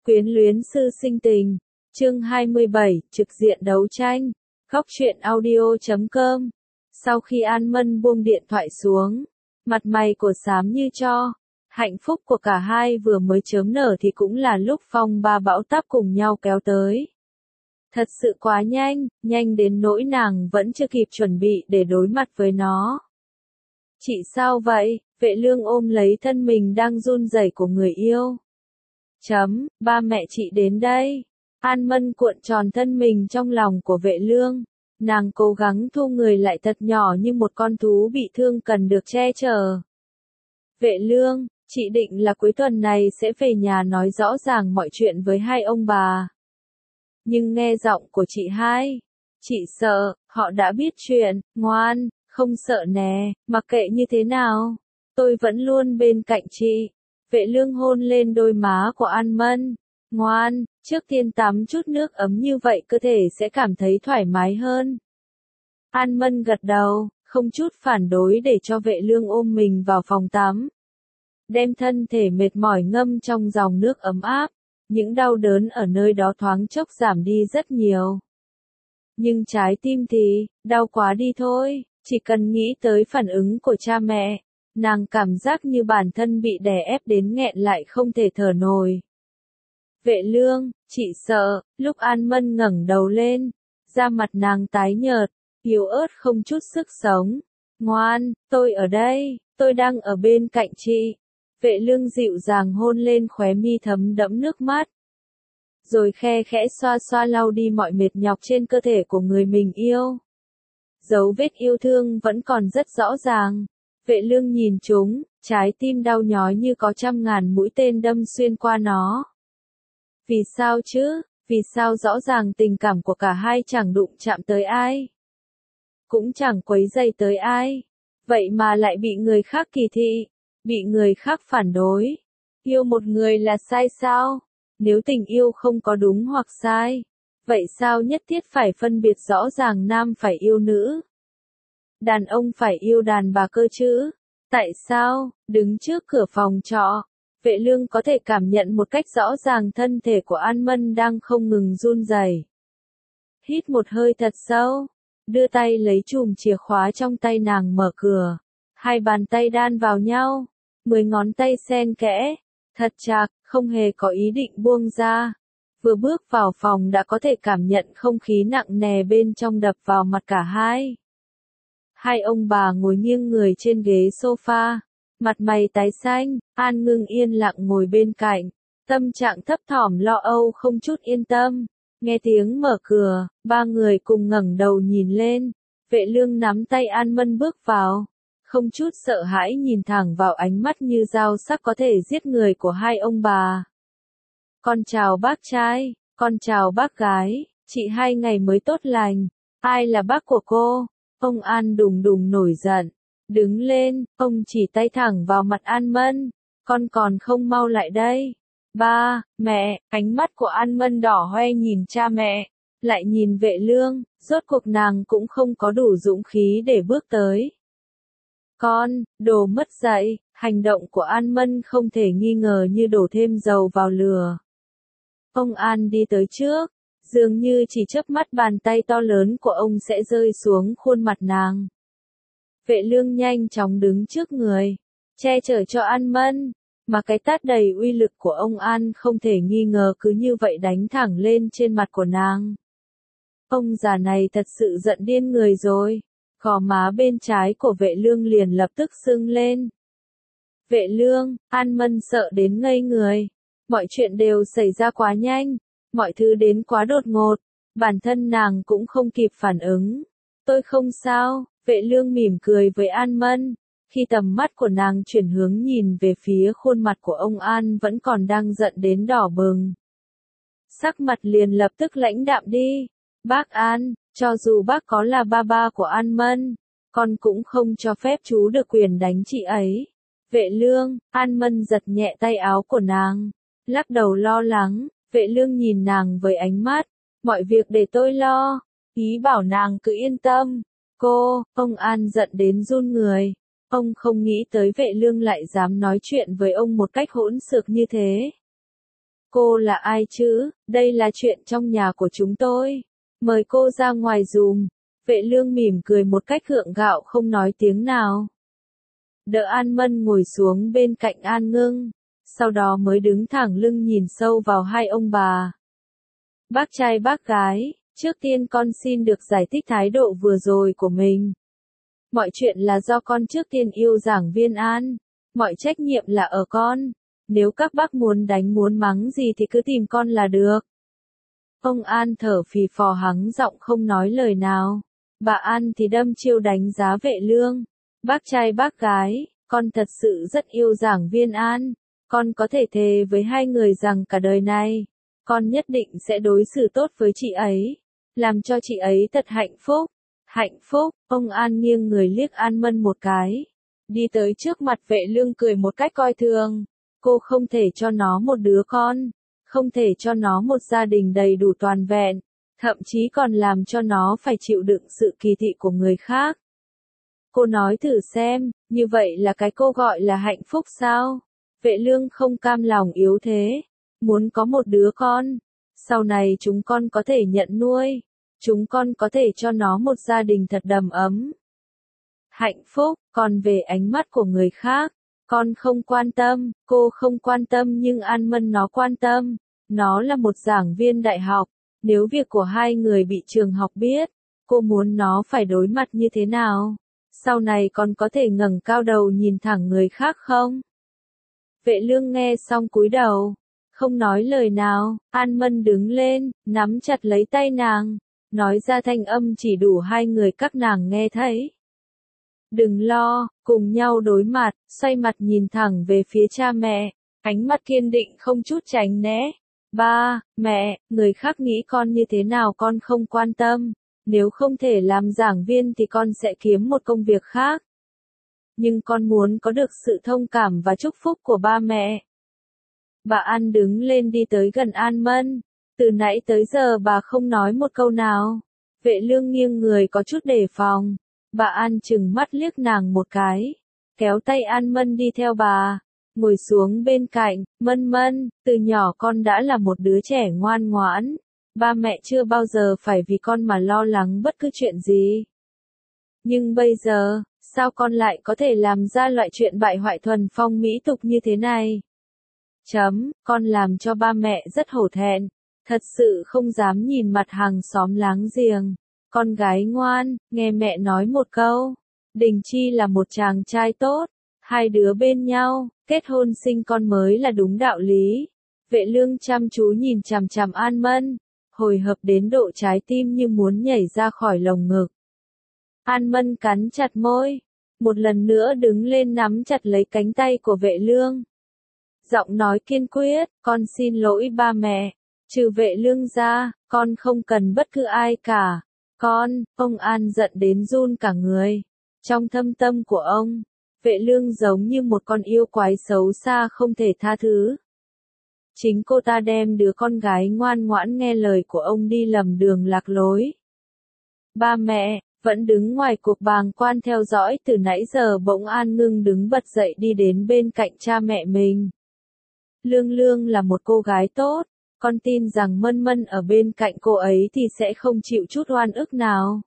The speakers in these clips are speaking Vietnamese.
Quyến luyến sư sinh tình. Chương 27, trực diện đấu tranh. Góc truyện audio.com. Sau khi An Mân buông điện thoại xuống, mặt mày của xám như tro. Hạnh phúc của cả hai vừa mới chớm nở thì cũng là lúc phong ba bão táp cùng nhau kéo tới. Thật sự quá nhanh, nhanh đến nỗi nàng vẫn chưa kịp chuẩn bị để đối mặt với nó. Chị sao vậy? Vệ Lương ôm lấy thân mình đang run rẩy của người yêu. Ba mẹ chị đến đây. An Mân cuộn tròn thân mình trong lòng của Vệ Lương. Nàng cố gắng thu người lại thật nhỏ như một con thú bị thương cần được che chở. Vệ Lương, chị định là cuối tuần này sẽ về nhà nói rõ ràng mọi chuyện với hai ông bà. Nhưng nghe giọng của chị hai, chị sợ, họ đã biết chuyện, ngoan, không sợ nè, mặc kệ như thế nào, tôi vẫn luôn bên cạnh chị. Vệ Lương hôn lên đôi má của An Mân. Ngoan, trước tiên tắm chút nước ấm như vậy cơ thể sẽ cảm thấy thoải mái hơn. An Mân gật đầu, không chút phản đối để cho Vệ Lương ôm mình vào phòng tắm. Đem thân thể mệt mỏi ngâm trong dòng nước ấm áp, những đau đớn ở nơi đó thoáng chốc giảm đi rất nhiều. Nhưng trái tim thì, đau quá đi thôi, chỉ cần nghĩ tới phản ứng của cha mẹ, nàng cảm giác như bản thân bị đè ép đến nghẹn lại không thể thở nổi. Vệ Lương, chị sợ. Lúc An Mân ngẩng đầu lên, da mặt nàng tái nhợt, yếu ớt không chút sức sống. Ngoan, tôi ở đây, tôi đang ở bên cạnh chị. Vệ Lương dịu dàng hôn lên khóe mi thấm đẫm nước mắt. Rồi khe khẽ xoa xoa lau đi mọi mệt nhọc trên cơ thể của người mình yêu. Dấu vết yêu thương vẫn còn rất rõ ràng. Vệ Lương nhìn chúng, trái tim đau nhói như có trăm ngàn mũi tên đâm xuyên qua nó. Vì sao chứ? Vì sao rõ ràng tình cảm của cả hai chẳng đụng chạm tới ai? Cũng chẳng quấy rầy tới ai. Vậy mà lại bị người khác kỳ thị, bị người khác phản đối. Yêu một người là sai sao? Nếu tình yêu không có đúng hoặc sai, vậy sao nhất thiết phải phân biệt rõ ràng nam phải yêu nữ? Đàn ông phải yêu đàn bà cơ chứ? Tại sao? Đứng trước cửa phòng trọ, Vệ Lương có thể cảm nhận một cách rõ ràng thân thể của An Mân đang không ngừng run rẩy. Hít một hơi thật sâu, đưa tay lấy chùm chìa khóa trong tay nàng mở cửa. Hai bàn tay đan vào nhau, 10 ngón tay xen kẽ, thật chặt, không hề có ý định buông ra. Vừa bước vào phòng đã có thể cảm nhận không khí nặng nề bên trong đập vào mặt cả hai. Hai ông bà ngồi nghiêng người trên ghế sofa, mặt mày tái xanh. An Ngưng yên lặng ngồi bên cạnh, tâm trạng thấp thỏm lo âu không chút yên tâm. Nghe tiếng mở cửa, ba người cùng ngẩng đầu nhìn lên. Vệ Lương nắm tay An Mân bước vào, không chút sợ hãi nhìn thẳng vào ánh mắt như dao sắc có thể giết người của hai ông bà. Con chào bác trai, con chào bác gái, chị 2 ngày mới tốt lành. Ai là bác của cô? Ông An đùng đùng nổi giận. Đứng lên, ông chỉ tay thẳng vào mặt An Mân. Con còn không mau lại đây. Ba, mẹ, ánh mắt của An Mân đỏ hoe nhìn cha mẹ, lại nhìn Vệ Lương, rốt cuộc nàng cũng không có đủ dũng khí để bước tới. Con, đồ mất dạy, hành động của An Mân không thể nghi ngờ như đổ thêm dầu vào lửa. Ông An đi tới trước, dường như chỉ chớp mắt bàn tay to lớn của ông sẽ rơi xuống khuôn mặt nàng. Vệ Lương nhanh chóng đứng trước người, che chở cho An Mân, mà cái tát đầy uy lực của ông An không thể nghi ngờ cứ như vậy đánh thẳng lên trên mặt của nàng. Ông già này thật sự giận điên người rồi, gò má bên trái của Vệ Lương liền lập tức sưng lên. Vệ Lương, An Mân sợ đến ngây người, mọi chuyện đều xảy ra quá nhanh, mọi thứ đến quá đột ngột, bản thân nàng cũng không kịp phản ứng. Tôi không sao. Vệ Lương mỉm cười với An Mân, khi tầm mắt của nàng chuyển hướng nhìn về phía khuôn mặt của ông An vẫn còn đang giận đến đỏ bừng. Sắc mặt liền lập tức lãnh đạm đi. Bác An, cho dù bác có là ba của An Mân, con cũng không cho phép chú được quyền đánh chị ấy. Vệ Lương, An Mân giật nhẹ tay áo của nàng, lắc đầu lo lắng. Vệ Lương nhìn nàng với ánh mắt, mọi việc để tôi lo, ý bảo nàng cứ yên tâm. Ông An giận đến run người. Ông không nghĩ tới Vệ Lương lại dám nói chuyện với ông một cách hỗn xược như thế. Cô là ai chứ? Đây là chuyện trong nhà của chúng tôi. Mời cô ra ngoài dùm. Vệ Lương mỉm cười một cách gượng gạo không nói tiếng nào. Đỡ An Mân ngồi xuống bên cạnh An Ngưng, sau đó mới đứng thẳng lưng nhìn sâu vào hai ông bà. Bác trai bác gái, trước tiên con xin được giải thích thái độ vừa rồi của mình. Mọi chuyện là do con trước tiên yêu giảng viên An, mọi trách nhiệm là ở con. Nếu các bác muốn đánh muốn mắng gì thì cứ tìm con là được. Ông An thở phì phò hắng giọng không nói lời nào. Bà An thì đâm chiêu đánh giá Vệ Lương. Bác trai bác gái, con thật sự rất yêu giảng viên An. Con có thể thề với hai người rằng cả đời này, con nhất định sẽ đối xử tốt với chị ấy, làm cho chị ấy thật hạnh phúc. Hạnh phúc, ông An nghiêng người liếc An Mân một cái. Đi tới trước mặt Vệ Lương cười một cách coi thường. Cô không thể cho nó một đứa con, không thể cho nó một gia đình đầy đủ toàn vẹn, thậm chí còn làm cho nó phải chịu đựng sự kỳ thị của người khác. Cô nói thử xem, như vậy là cái cô gọi là hạnh phúc sao? Vệ Lương không cam lòng yếu thế, muốn có một đứa con, sau này chúng con có thể nhận nuôi, chúng con có thể cho nó một gia đình thật đầm ấm. Hạnh phúc, còn về ánh mắt của người khác, con không quan tâm, cô không quan tâm nhưng An Mân nó quan tâm. Nó là một giảng viên đại học, nếu việc của hai người bị trường học biết, cô muốn nó phải đối mặt như thế nào? Sau này còn có thể ngẩng cao đầu nhìn thẳng người khác không? Vệ Lương nghe xong cúi đầu, không nói lời nào. An Mân đứng lên, nắm chặt lấy tay nàng, nói ra thanh âm chỉ đủ hai người các nàng nghe thấy. Đừng lo, cùng nhau đối mặt, xoay mặt nhìn thẳng về phía cha mẹ, ánh mắt kiên định không chút tránh né. Ba, mẹ, người khác nghĩ con như thế nào con không quan tâm, nếu không thể làm giảng viên thì con sẽ kiếm một công việc khác. Nhưng con muốn có được sự thông cảm và chúc phúc của ba mẹ. Bà An đứng lên đi tới gần An Mân, từ nãy tới giờ bà không nói một câu nào. Vệ Lương nghiêng người có chút đề phòng. Bà An chừng mắt liếc nàng một cái, kéo tay An Mân đi theo bà, ngồi xuống bên cạnh. Mân Mân, từ nhỏ con đã là một đứa trẻ ngoan ngoãn, ba mẹ chưa bao giờ phải vì con mà lo lắng bất cứ chuyện gì. Nhưng bây giờ, sao con lại có thể làm ra loại chuyện bại hoại thuần phong mỹ tục như thế này? Con làm cho ba mẹ rất hổ thẹn, thật sự không dám nhìn mặt hàng xóm láng giềng. Con gái ngoan, nghe mẹ nói một câu. Đình Chi là một chàng trai tốt, hai đứa bên nhau, kết hôn sinh con mới là đúng đạo lý. Vệ Lương chăm chú nhìn chằm chằm An Mân, hồi hộp đến độ trái tim như muốn nhảy ra khỏi lồng ngực. An Mân cắn chặt môi, một lần nữa đứng lên nắm chặt lấy cánh tay của Vệ Lương. Giọng nói kiên quyết, con xin lỗi ba mẹ, trừ Vệ Lương ra, con không cần bất cứ ai cả. Ông An giận đến run cả người. Trong thâm tâm của ông, Vệ Lương giống như một con yêu quái xấu xa không thể tha thứ. Chính cô ta đem đứa con gái ngoan ngoãn nghe lời của ông đi lầm đường lạc lối. Ba mẹ, vẫn đứng ngoài cuộc bàng quan theo dõi từ nãy giờ bỗng An Ngưng đứng bật dậy đi đến bên cạnh cha mẹ mình. Lương Lương là một cô gái tốt. Con tin rằng Mân Mân ở bên cạnh cô ấy thì sẽ không chịu chút oan ức nào.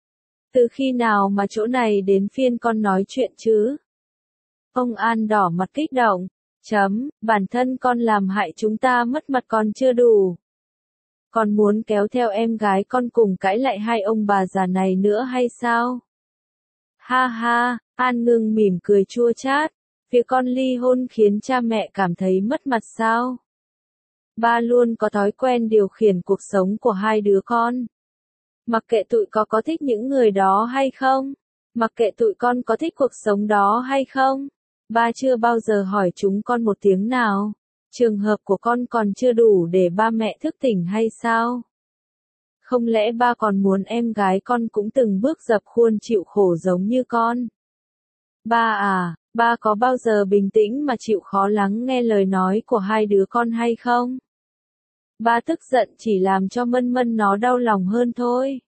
Từ khi nào mà chỗ này đến phiên con nói chuyện chứ? Ông An đỏ mặt kích động. Bản thân con làm hại chúng ta mất mặt còn chưa đủ. Con muốn kéo theo em gái con cùng cãi lại hai ông bà già này nữa hay sao? Ha ha, An Ngưng mỉm cười chua chát. Việc con ly hôn khiến cha mẹ cảm thấy mất mặt sao? Ba luôn có thói quen điều khiển cuộc sống của hai đứa con. Mặc kệ tụi có thích những người đó hay không, mặc kệ tụi con có thích cuộc sống đó hay không, ba chưa bao giờ hỏi chúng con một tiếng nào. Trường hợp của con còn chưa đủ để ba mẹ thức tỉnh hay sao? Không lẽ ba còn muốn em gái con cũng từng bước dập khuôn chịu khổ giống như con? Ba à, ba có bao giờ bình tĩnh mà chịu khó lắng nghe lời nói của hai đứa con hay không? Ba tức giận chỉ làm cho Mân Mân nó đau lòng hơn thôi.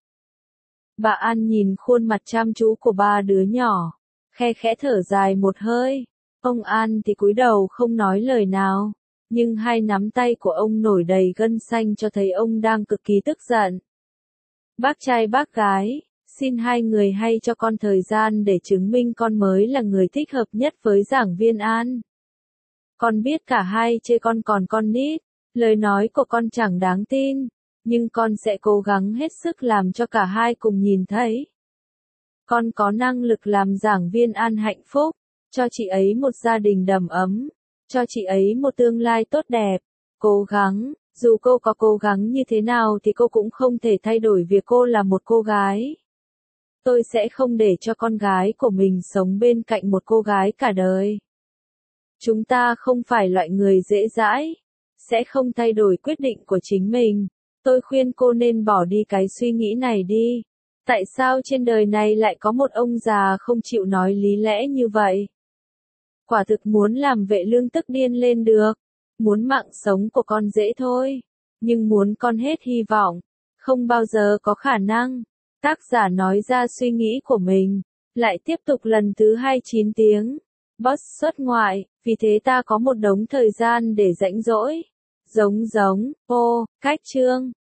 Bà An nhìn khuôn mặt chăm chú của ba đứa nhỏ, khe khẽ thở dài một hơi. Ông An thì cúi đầu không nói lời nào. Nhưng hai nắm tay của ông nổi đầy gân xanh cho thấy ông đang cực kỳ tức giận. Bác trai bác gái, xin hai người hãy cho con thời gian để chứng minh con mới là người thích hợp nhất với giảng viên An. Con biết cả hai chê con còn con nít, lời nói của con chẳng đáng tin, nhưng con sẽ cố gắng hết sức làm cho cả hai cùng nhìn thấy. Con có năng lực làm giảng viên An hạnh phúc, cho chị ấy một gia đình đầm ấm, cho chị ấy một tương lai tốt đẹp. Cố gắng, dù cô có cố gắng như thế nào thì cô cũng không thể thay đổi việc cô là một cô gái. Tôi sẽ không để cho con gái của mình sống bên cạnh một cô gái cả đời. Chúng ta không phải loại người dễ dãi, sẽ không thay đổi quyết định của chính mình. Tôi khuyên cô nên bỏ đi cái suy nghĩ này đi. Tại sao trên đời này lại có một ông già không chịu nói lý lẽ như vậy? Quả thực muốn làm vệ lương tức điên lên được. Muốn mạng sống của con dễ thôi, nhưng muốn con hết hy vọng, không bao giờ có khả năng. Tác giả nói ra suy nghĩ của mình, lại tiếp tục lần thứ 29 tiếng. Boss xuất ngoại, vì thế ta có một đống thời gian để rảnh rỗi. Cách chương.